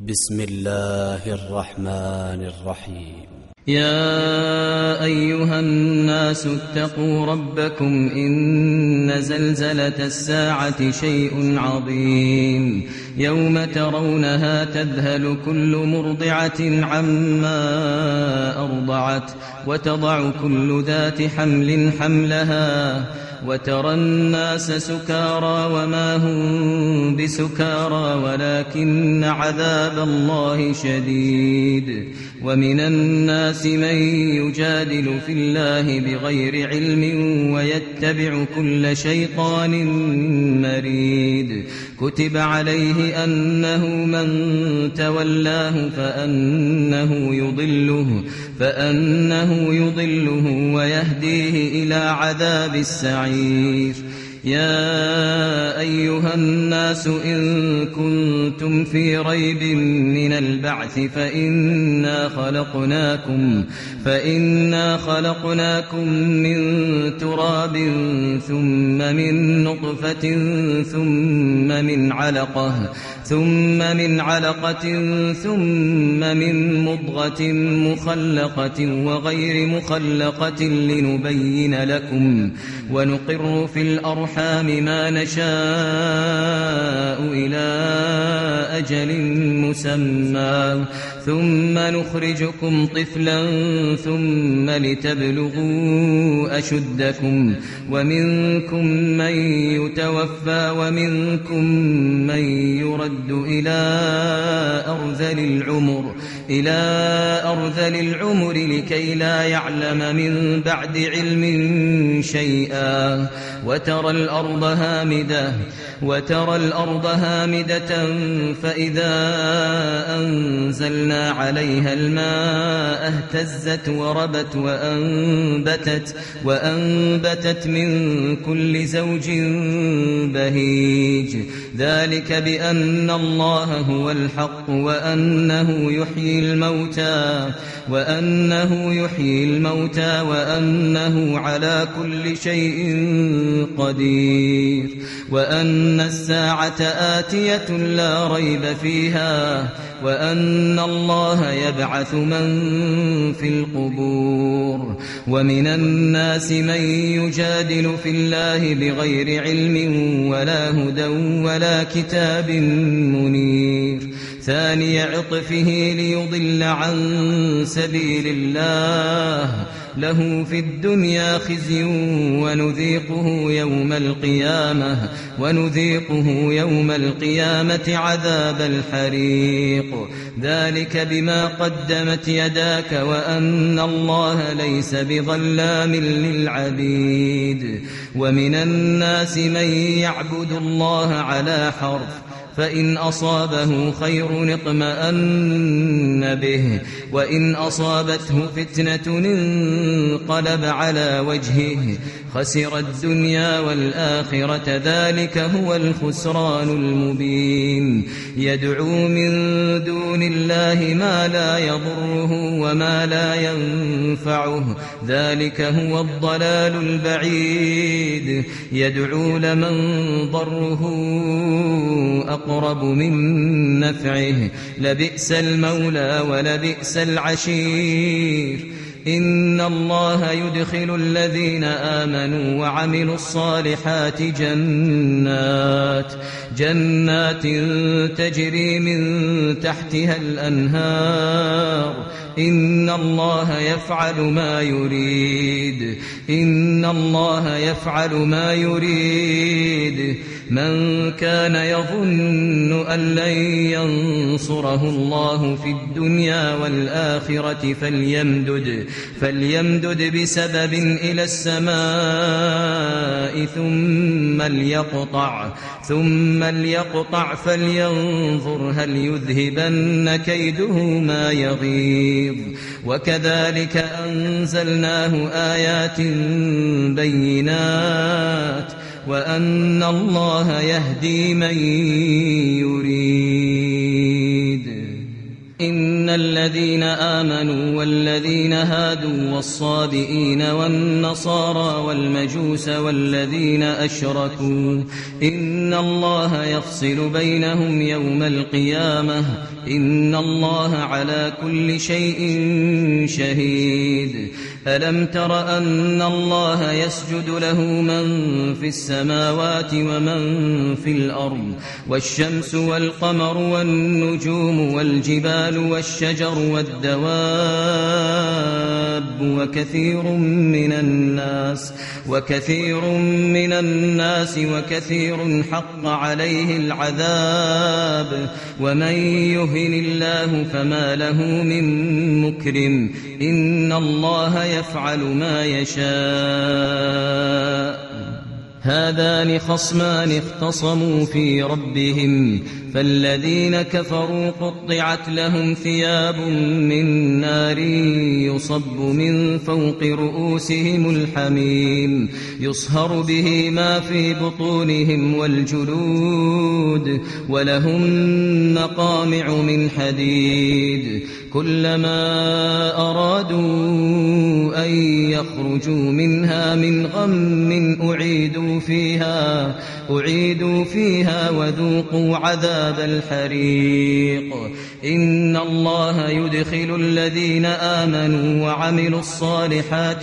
بسم الله الرحمن الرحيم. يا أيها الناس اتقوا ربكم إن زلزلة الساعة شيء عظيم يوم ترونها تذهل كل مرضعة عما أرضعت وتضع كل ذات حمل حملها وترى الناس سكارى وما هم بسكارى ولكن عذاب الله شديد. ومن الناس من يجادل في الله بغير علم ويتبع كل شيطان مريد. كتب عليه أنه من تولاه فأنه يضله ويهديه إلى عذاب السعير. يا أيها الناس إن كنتم في ريب من البعث فإنا خلقناكم من تراب ثم من نطفة ثم من علقة ثم من مضغة مخلقة وغير مخلقة لنبين لكم ونقر في الأرحام ما نشاء إلى أجل مسمى ثم نخرجكم طفلا ثم لتبلغوا أشدكم ومنكم من يتوفى ومنكم من يرد إلى أرذل العمر لكي لا يعلم من بعد علم شيئا. وترى الأرض هامدة فإذا أنزلنا عليها الماء اهتزت وربت وأنبتت من كل زوج بهيج. ذلك بأن الله هو الحق وأنه يحيي الموتى وأنه على كل شيء قدير وأن الساعة آتية لا ريب فيها وأن الله يبعث من في القبور. ومن الناس من يجادل في الله بغير علم ولا هدى ولا كتاب منير. ثاني عطفه ليضل عن سبيل الله له في الدنيا خزي ونذيقه يوم القيامة عذاب الحريق. ذلك بما قدمت يداك وأن الله ليس بظلام للعبيد. ومن الناس من يعبد الله على حرف فإن أصابه خير اطمأن به وإن أصابته فتنة انقلب على وجهه خسر الدنيا والآخرة. ذلك هو الخسران المبين. يدعو من دون الله ما لا يضره وما لا ينفعه ذلك هو الضلال البعيد. يدعو لمن ضره أقرب من نفعه لبئس المولى ولبئس العشير. إن الله يدخل الذين آمنوا وعملوا الصالحات جنات تجري من تحتها الأنهار. إن الله يفعل ما يريد. من كان يظن أن لن ينصره الله في الدنيا والآخرة فليمدد بسبب إلى السماء ثم ليقطع فلينظر هل يذهبن كيده ما يغيظ. وكذلك أنزلناه آيات بينات وأن الله يهدي من يريد. إن الذين آمنوا والذين هادوا والصابئين والنصارى والمجوس والذين أشركوا إن إن الله يفصل بينهم يوم القيامة إن الله على كل شيء شهيد ألم تر أن الله يسجد له من في السماوات ومن في الأرض والشمس والقمر والنجوم والجبال والشجر والدواب وكثير من الناس وكثير حق عليه العذاب ومن يهن الله فما له من مكرم إن الله يفعل ما يشاء هذان خصمان اختصموا في ربهم فالذين كفروا قطعت لهم ثياب من نار يصب من فوق رؤوسهم الحميم يصهر به ما في بطونهم والجلود ولهم مقامع من حديد كلما أرادوا أن يخرجوا منها من غم أعيدوا فيها وذوقوا عذاب الحريق إن الله يدخل الذين آمنوا وعملوا الصالحات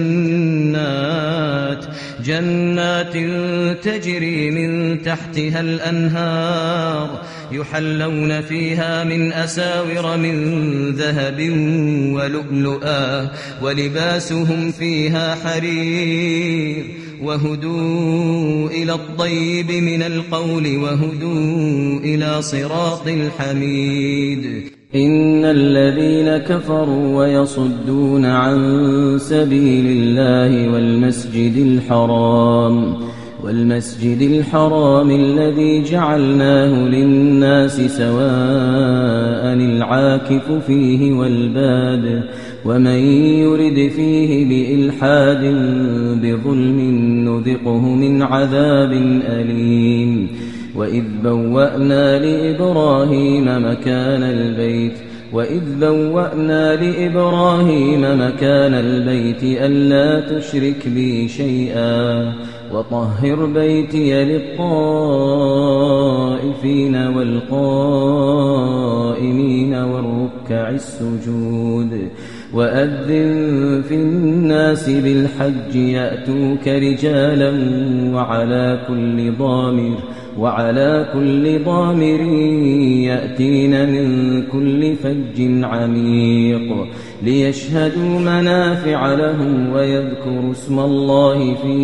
جنات تجري من تحتها الأنهار يحلون فيها من أساور من ذهب ولؤلؤا ولباسهم فيها حرير وهدوا إلى الطيب من القول وهدوا إلى صراط الحميد إن الذين كفروا ويصدون عن سبيل الله والمسجد الحرام الذي جعلناه للناس سواء العاكف فيه والباد ومن يرد فيه بإلحاد بظلم نذقه من عذاب أليم وإذ بوأنا لإبراهيم مكان البيت ألا تشرك بي شيئا وطهر بيتي للطائفين والقائمين والركع السجود وأذن في الناس بالحج يأتوك رجالا وعلى كل ضامر يأتين من كل فج عميق ليشهدوا منافع لهم ويذكروا اسم الله في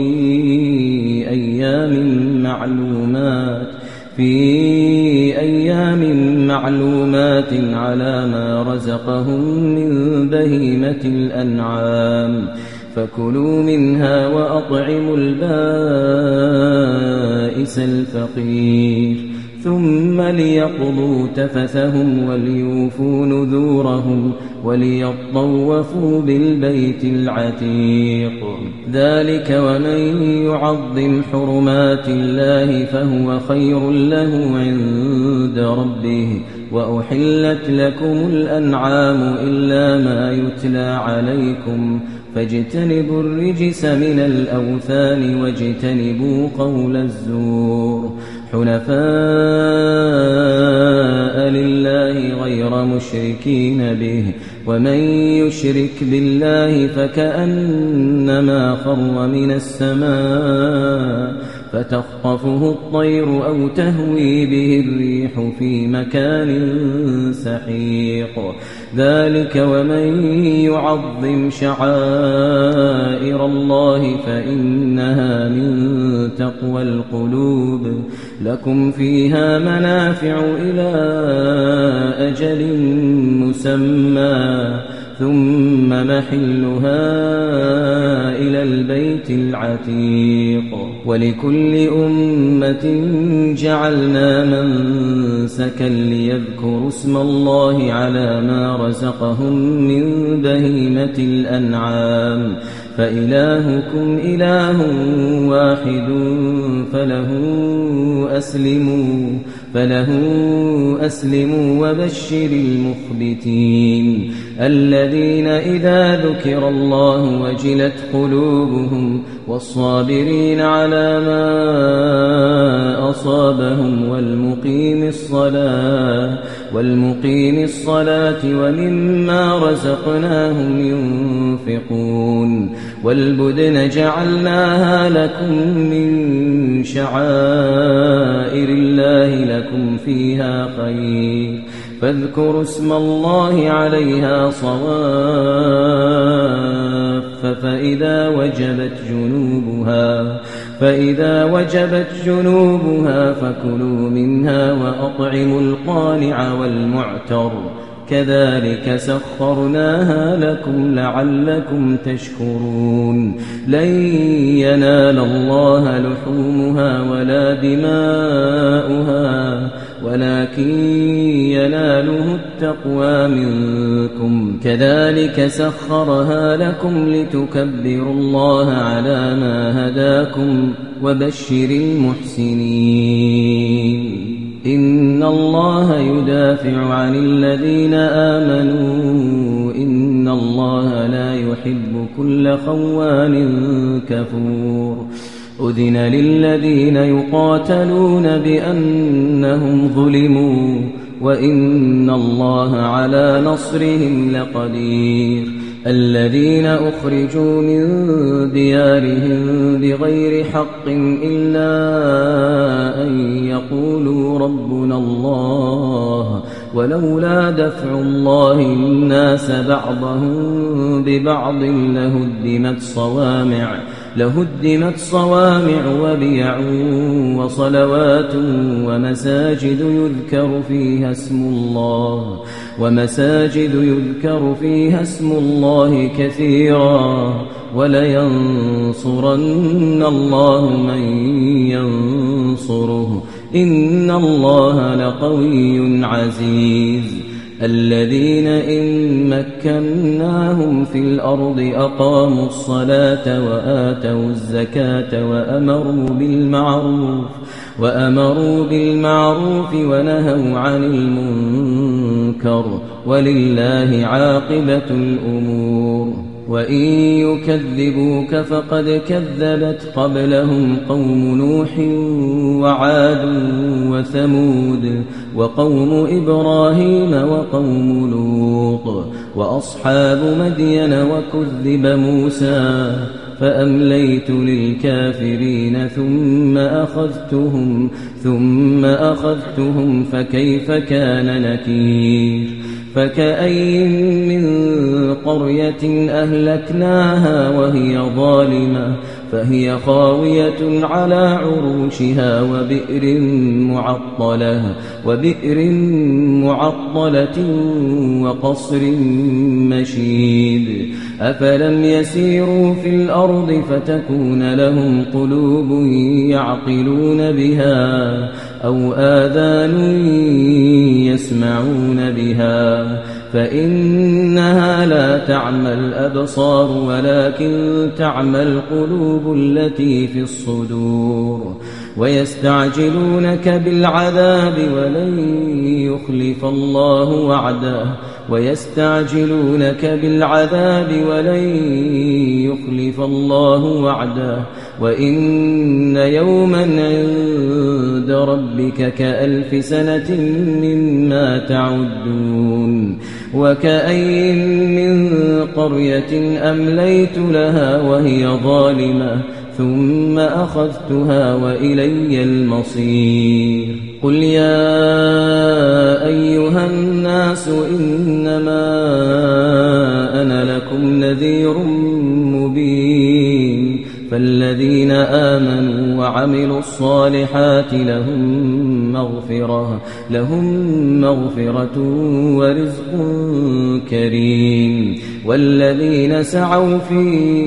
أيام معلومات على ما رزقهم من بهيمة الأنعام فكلوا منها وأطعموا البائس الفقير ثم ليقضوا تفثهم وليوفوا نذورهم وليطوفوا بالبيت العتيق ذلك ومن يعظم حرمات الله فهو خير له عند ربه وأحلت لكم الأنعام إلا ما يتلى عليكم فاجتنبوا الرجس من الأوثان واجتنبوا قول الزور حنفاء لله غير مشركين به ومن يشرك بالله فكأنما خر من السماء فتخطفه الطير أو تهوي به الريح في مكان سحيق ذلك ومن يعظم شعائر الله فإنها من تقوى القلوب لكم فيها منافع إلى أجل مسمى ثم محلها إلى البيت العتيق ولكل أمة جعلنا منسكا ليذكروا اسم الله على ما رزقهم من بهيمة الأنعام فإلهكم إله واحد فله فله أسلموا وبشر المخبتين الذين إذا ذكر الله وجلت قلوبهم والصابرين على ما أصابهم والمقيم الصلاة ومما رزقناهم ينفقون والبدن جعلناها لكم من شعائر الله لكم فيها خير فاذكروا اسم الله عليها صواف فإذا وجبت جنوبها فكلوا منها وأطعموا القانع والمعتر كذلك سخرناها لكم لعلكم تشكرون لن ينال الله لحومها ولا دماؤها ولكن يناله التقوى منكم كذلك سخرها لكم لتكبروا الله على ما هداكم وبشر المحسنين إن الله يدافع عن الذين آمنوا إن الله لا يحب كل خوان كفور أذن للذين يقاتلون بأنهم ظلموا وإن الله على نصرهم لقدير الذين أخرجوا من ديارهم بغير حق إلا أن يقولوا ربنا الله ولولا دفع الله الناس بعضهم ببعض لهدمت صوامع وبيع وصلوات ومساجد يذكر فيها اسم الله كثيرا ولينصرن الله من ينصره إن الله لقوي عزيز الذين إن مكناهم في الأرض أقاموا الصلاة وآتوا الزكاة وأمروا بالمعروف ونهوا عن المنكر ولله عاقبة الأمور وإن يكذبوك فقد كذبت قبلهم قوم نوح وعاد وثمود وقوم إبراهيم وقوم لوط وأصحاب مدين وكذب موسى فأمليت للكافرين ثم أخذتهم فكيف كان نكير فكأين من قرية أهلكناها وهي ظالمة فهي خاوية على عروشها وبئر معطلة وقصر مشيد أفلم يسيروا في الأرض فتكون لهم قلوب يعقلون بها أو آذان يسمعون بها فإنها لا تعمى الأبصار ولكن تعمى القلوب التي في الصدور ويستعجلونك بالعذاب ولن يخلف الله وعده وإن يوما عند ربك كألف سنة مما تعدون وكأين من قرية أمليت لها وهي ظالمة ثم أخذتها وإلي المصير قل يا أيها الناس إنما أنا لكم نذير مبين فالذين آمنوا وعملوا الصالحات لهم مغفرة ورزق كريم والذين سعوا في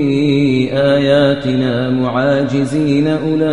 آياتنا معاجزين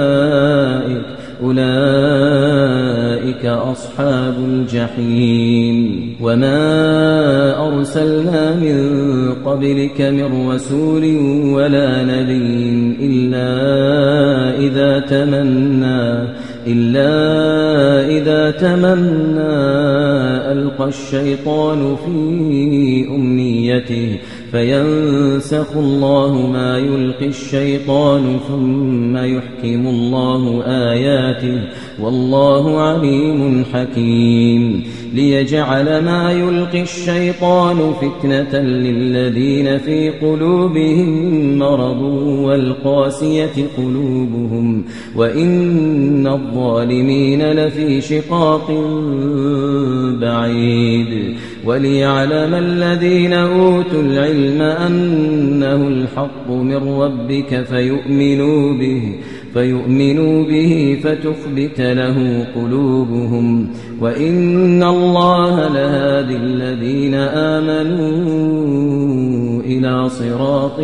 أولئك أصحاب الجحيم وما أرسلنا من قبلك من رسول ولا نبي إلا إلا إذا تمنى ألقى الشيطان في أمنيته فينسخ الله ما يلقي الشيطان ثم يحكم الله آياته والله عليم حكيم ليجعل ما يلقي الشيطان فتنة للذين في قلوبهم مرض والقاسية قلوبهم وإن الظالمين لفي شقاق بعيد وليعلم الذين أوتوا العلم أنه الحق من ربك فيؤمنوا به فتخبت له قلوبهم وإن الله لهادي الذين آمنوا إلى صراط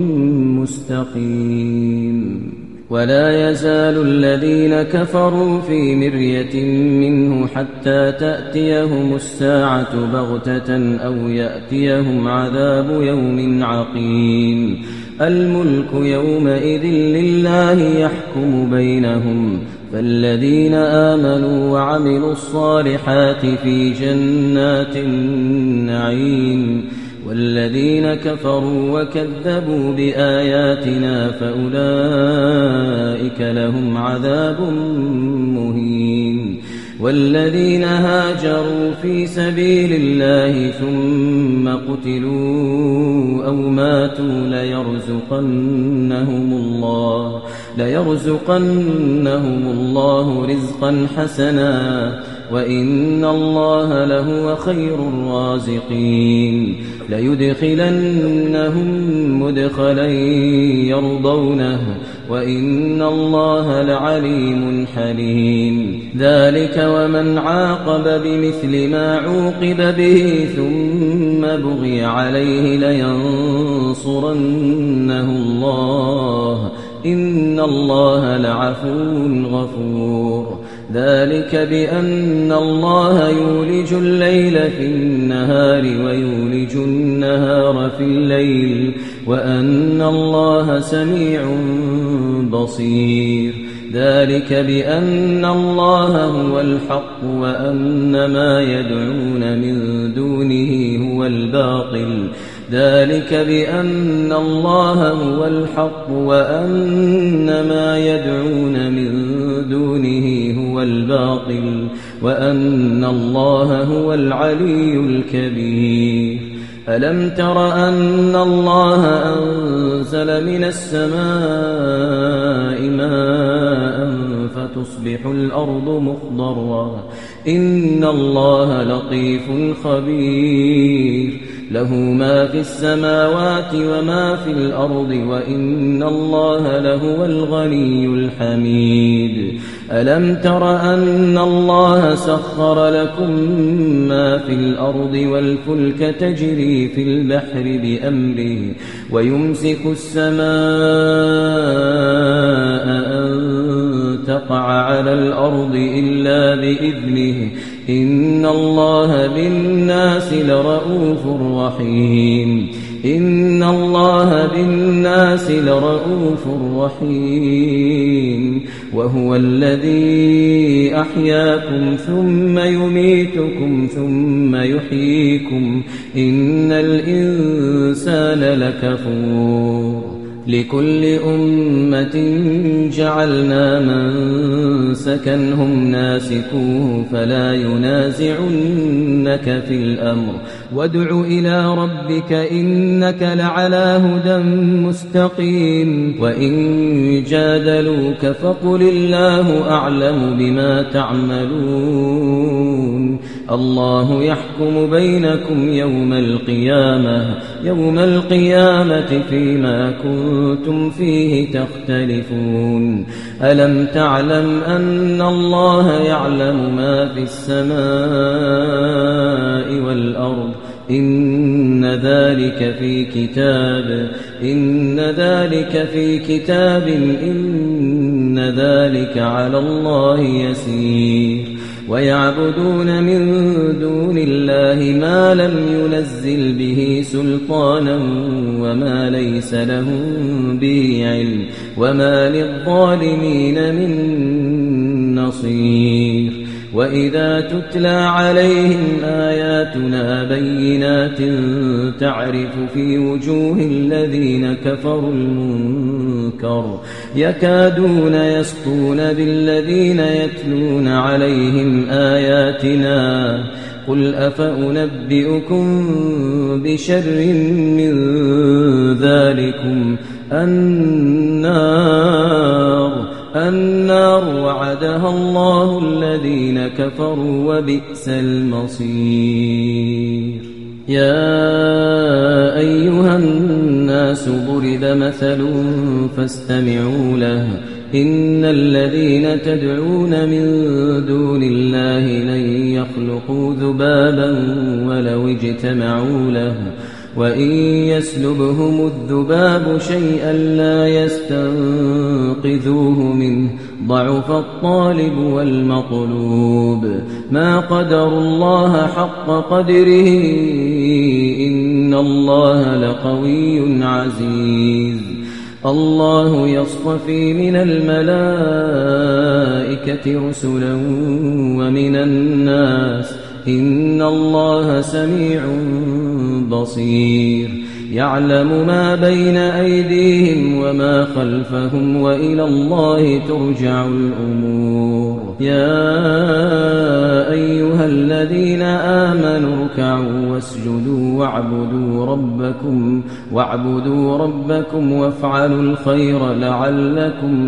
مستقيم ولا يزال الذين كفروا في مرية منه حتى تأتيهم الساعة بغتة أو يأتيهم عذاب يوم عقيم الملك يومئذ لله يحكم بينهم فالذين آمنوا وعملوا الصالحات في جنات النعيم والذين كفروا وكذبوا بآياتنا فأولئك لهم عذاب مهين والذين هاجروا في سبيل الله ثم قتلوا أو ماتوا ليرزقنهم الله رزقا حسنا وإن الله لهو خير الرازقين ليدخلنهم مدخلا يرضونه وإن الله لعليم حليم ذلك ومن عاقب بمثل ما عوقب به ثم بغي عليه لينصرنه الله إن الله لعفو غفور ذلك بأن الله يولج الليل في النهار ويولج النهار في الليل وأن الله سميع بصير ذلك بأن الله هو الحق وأن ما يدعون من دونه هو الباطل ذلك بأن الله هو الحق وأن ما يدعون من دونه هو الباطل وأن الله هو العلي الكبير ألم تر أن الله أنزل من السماء ماء فتصبح الأرض مخضرا إن الله لطيف خبير له ما في السماوات وما في الأرض وإن الله لهو الغني الحميد ألم تر أن الله سخر لكم ما في الأرض والفلك تجري في البحر بأمره ويمسك السماء أن تقع على الأرض إلا بإذنه إن الله بالناس لرؤوف رحيم إن الله بالناس لرؤوف رحيم وهو الذي أحياكم ثم يميتكم ثم يحييكم إن الإنسان لكفور لكل أمة جعلنا منسكا هم ناسكوه فلا ينازعنك في الأمر وادع إلى ربك إنك لعلى هدى مستقيم وإن جادلوك فقل الله أعلم بما تعملون الله يحكم بينكم يوم القيامة فيما كنتم فيه تختلفون ألم تعلم أن الله يعلم ما في السماء والأرض إن ذلك في كتاب إن ذلك على الله يسير ويعبدون من دون الله ما لم ينزل به سلطانا وما ليس لهم به علم وما للظالمين من نصير وإذا تتلى عليهم آياتنا بينات تعرف في وجوه الذين كفروا المنكر يكادون يسطون بالذين يتلون عليهم آياتنا قل أفأنبئكم بشر من ذلكم النار وعدها الله الذين كفروا وبئس المصير يا أيها الناس ضرب مثل فاستمعوا له إن الذين تدعون من دون الله لن يخلقوا ذبابا ولو اجتمعوا له وإن يسلبهم الذباب شيئا لا يستنقذوه منه ضعف الطالب والمطلوب ما قدروا الله حق قدره إن الله لقوي عزيز الله يصطفي من الملائكة رسلا ومن الناس إن الله سميع بصير يعلم ما بين أيديهم وما خلفهم وإلى الله ترجع الأمور يا أيها الذين آمنوا اركعوا واسجدوا واعبدوا ربكم وافعلوا الخير لعلكم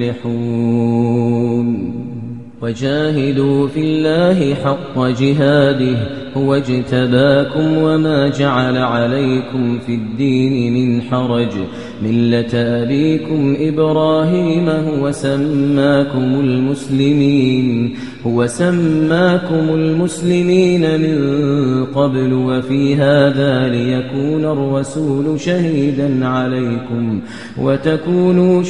تفلحون وجاهدوا في الله حق جهاده هو اجتباكم وما جعل عليكم في الدين من حرج ملة أبيكم إبراهيم هو سماكم المسلمين من قبل وفي هذا ليكون الرسول شهيدا عليكم وتكونوا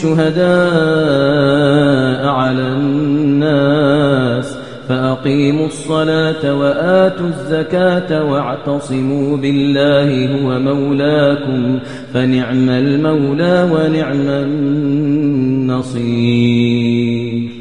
شهداء على الناس فأقيموا الصلاة وآتوا الزكاة واعتصموا بالله هو مولاكم فنعم المولى ونعم النصير